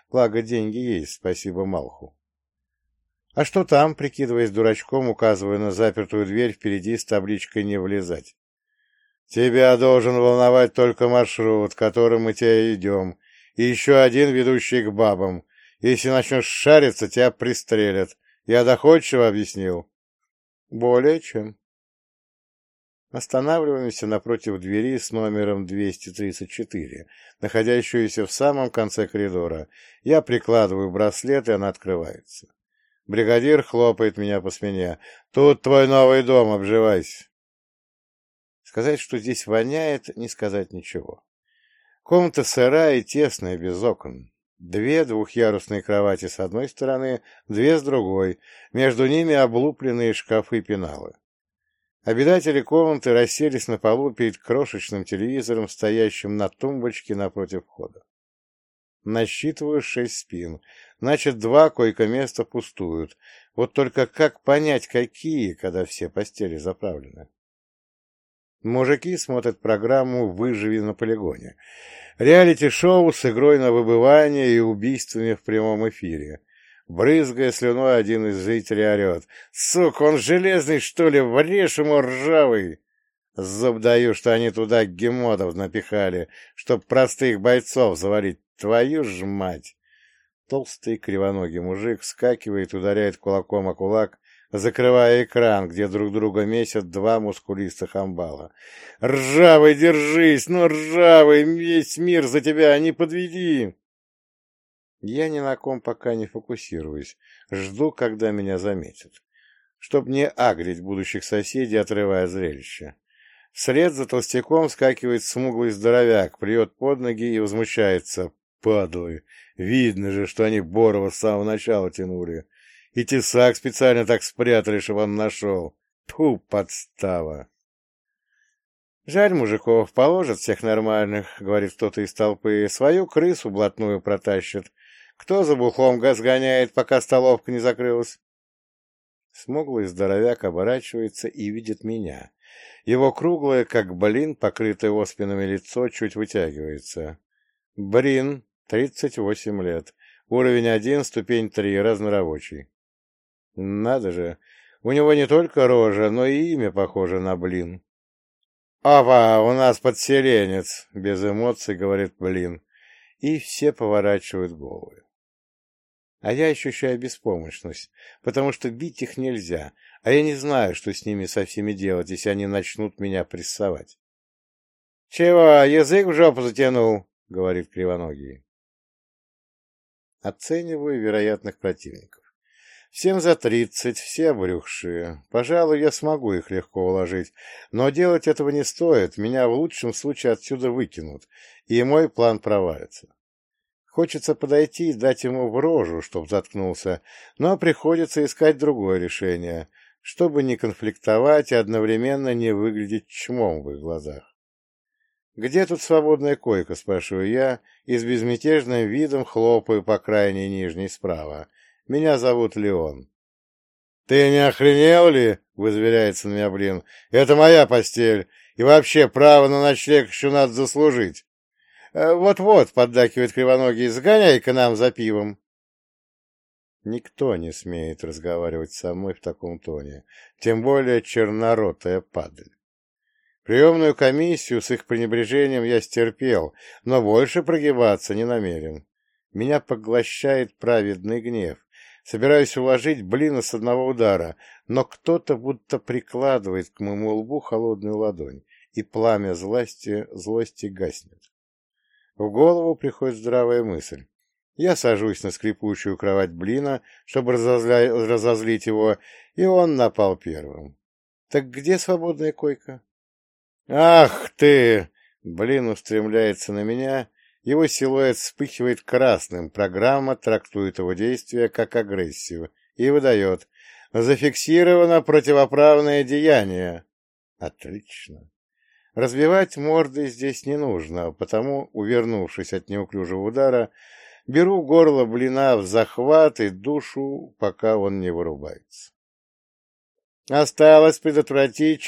Благо, деньги есть, спасибо Малху. «А что там?» — прикидываясь дурачком, указывая на запертую дверь впереди с табличкой «Не влезать». «Тебя должен волновать только маршрут, которым мы тебя идем, и еще один, ведущий к бабам. Если начнешь шариться, тебя пристрелят. Я доходчиво объяснил?» «Более чем». Останавливаемся напротив двери с номером 234, находящуюся в самом конце коридора. Я прикладываю браслет, и она открывается. Бригадир хлопает меня по спине. «Тут твой новый дом, обживайся». Сказать, что здесь воняет, не сказать ничего. Комната сырая и тесная, без окон. 2 двухъярусные кровати с одной стороны, 2 с другой. Между ними облупленные шкафы-пеналы. Обитатели комнаты расселись на полу перед крошечным телевизором, стоящим на тумбочке напротив входа. Насчитываю 6 спин. Значит, 2 койко-места пустуют. Вот только как понять, какие, когда все постели заправлены? Мужики смотрят программу «Выживи на полигоне». Реалити-шоу с игрой на выбывание и убийствами в прямом эфире. Брызгая слюной, один из зрителей орет: «Сука, он железный, что ли? Врежь ему, ржавый!» Зуб даю, что они туда гемодов напихали, чтоб простых бойцов завалить. Твою ж мать! Толстый кривоногий мужик вскакивает, ударяет кулаком о кулак, закрывая экран, где друг друга месят 2 мускулистых амбала. «Ржавый, держись! Ну, ржавый! Весь мир за тебя! Не подведи!» Я ни на ком пока не фокусируюсь, жду, когда меня заметят, чтоб не агрить будущих соседей, отрывая зрелище. Вслед за толстяком скакивает смуглый здоровяк, плюет под ноги и возмущается: «Падлы! Видно же, что они Борова с самого начала тянули. И тесак специально так спрятали, чтобы он нашел. Тьфу, подстава!» «Жаль мужиков, положат всех нормальных», — говорит кто-то из толпы, — «свою крысу блатную протащат. Кто за бухлом газ гоняет, пока столовка не закрылась?» Смуглый здоровяк оборачивается и видит меня. Его круглое, как блин, покрытое оспинами лицо чуть вытягивается. Брин, 38 лет. Уровень 1, ступень 3, разнорабочий. Надо же, у него не только рожа, но и имя похоже на блин. «Опа, у нас подселенец!» — без эмоций говорит блин. И все поворачивают головы. А я ощущаю беспомощность, потому что бить их нельзя, а я не знаю, что с ними со всеми делать, если они начнут меня прессовать. «Чего, язык в жопу затянул?» — говорит кривоногий. Оцениваю вероятных противников. Всем за 30, все обрюхшие. Пожалуй, я смогу их легко уложить, но делать этого не стоит, меня в лучшем случае отсюда выкинут, и мой план провалится. Хочется подойти и дать ему в рожу, чтоб заткнулся, но приходится искать другое решение, чтобы не конфликтовать и одновременно не выглядеть чмом в их глазах. «Где тут свободная койка?» — спрашиваю я, и с безмятежным видом хлопаю по крайней нижней справа. «Меня зовут Леон». «Ты не охренел ли?» — вызверяется на меня блин. «Это моя постель, и вообще право на ночлег еще надо заслужить». «Вот-вот», — поддакивает кривоногий, — «сгоняй-ка нам за пивом». Никто не смеет разговаривать со мной в таком тоне, тем более черноротая падаль. Приемную комиссию с их пренебрежением я стерпел, но больше прогибаться не намерен. Меня поглощает праведный гнев. Собираюсь уложить блина с одного удара, но кто-то будто прикладывает к моему лбу холодную ладонь, и пламя злости гаснет. В голову приходит здравая мысль. Я сажусь на скрипучую кровать блина, чтобы разозлить его, и он напал первым. «Так где свободная койка?» «Ах ты!» Блин устремляется на меня, его силуэт вспыхивает красным, программа трактует его действия как агрессию и выдает: «Зафиксировано противоправное деяние». Отлично. Разбивать морды здесь не нужно, потому, увернувшись от неуклюжего удара, беру горло блина в захват и душу, пока он не вырубается. Осталось предотвратить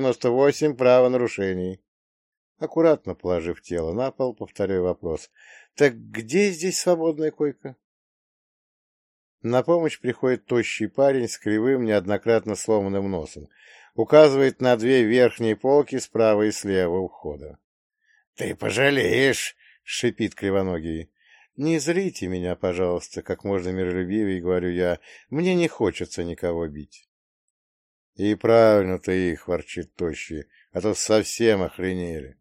498 правонарушений. Аккуратно положив тело на пол, повторяю вопрос. Так где здесь свободная койка? На помощь приходит тощий парень с кривым, неоднократно сломанным носом. Указывает на две верхние полки справа и слева у входа. — Ты пожалеешь! — шипит кривоногий. — Не зрите меня, пожалуйста, как можно миролюбивее, говорю я. Мне не хочется никого бить. — И правильно ты их, — ворчит тощий, — а то совсем охренели.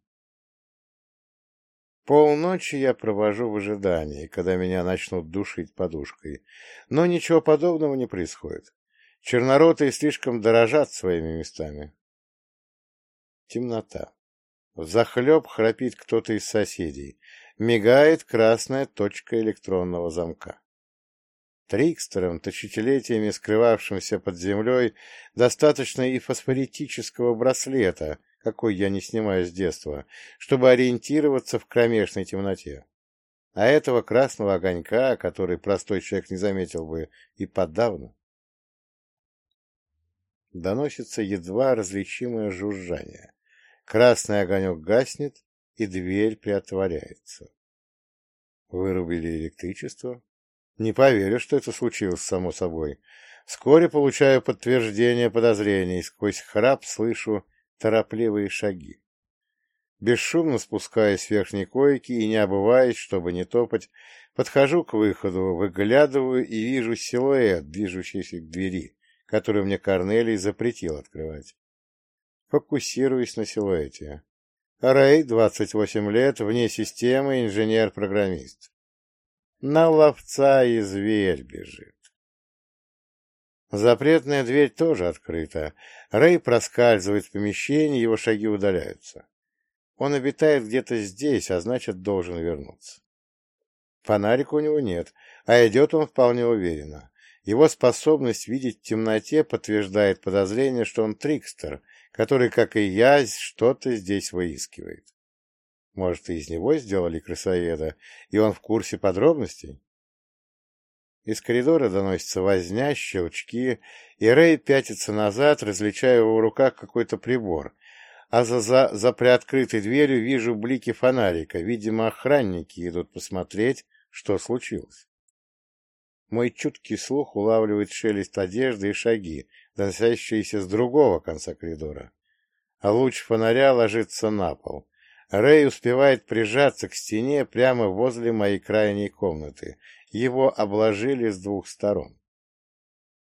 Полночи я провожу в ожидании, когда меня начнут душить подушкой. Но ничего подобного не происходит. Черноротые слишком дорожат своими местами. Темнота. Взахлеб храпит кто-то из соседей. Мигает красная точка электронного замка. Трикстерам, тысячелетиями скрывавшимся под землей, достаточно и фосфоритического браслета, какой я не снимаю с детства, чтобы ориентироваться в кромешной темноте. А этого красного огонька, который простой человек не заметил бы и подавно. Доносится едва различимое жужжание. Красный огонек гаснет, и дверь приотворяется. Вырубили электричество? Не поверю, что это случилось само собой. Вскоре получаю подтверждение подозрений. Сквозь храп слышу торопливые шаги. Бесшумно спускаюсь с верхней койки и, не обуваясь, чтобы не топать, подхожу к выходу, выглядываю и вижу силуэт, движущийся к двери, которую мне Корнелий запретил открывать. Фокусируюсь на силуэте. Рэй, 28 лет, вне системы, инженер-программист. На ловца и зверь бежит. Запретная дверь тоже открыта. Рэй проскальзывает в помещение, его шаги удаляются. Он обитает где-то здесь, а значит, должен вернуться. Фонарика у него нет, а идет он вполне уверенно. Его способность видеть в темноте подтверждает подозрение, что он трикстер, который, как и я, что-то здесь выискивает. Может, и из него сделали крысоеда, и он в курсе подробностей? Из коридора доносится возня, щелчки, и Рэй пятится назад, различая в его руках какой-то прибор, а за приоткрытой дверью вижу блики фонарика. Видимо, охранники идут посмотреть, что случилось. Мой чуткий слух улавливает шелест одежды и шаги, доносящиеся с другого конца коридора. А луч фонаря ложится на пол. Рэй успевает прижаться к стене прямо возле моей крайней комнаты. Его обложили с двух сторон.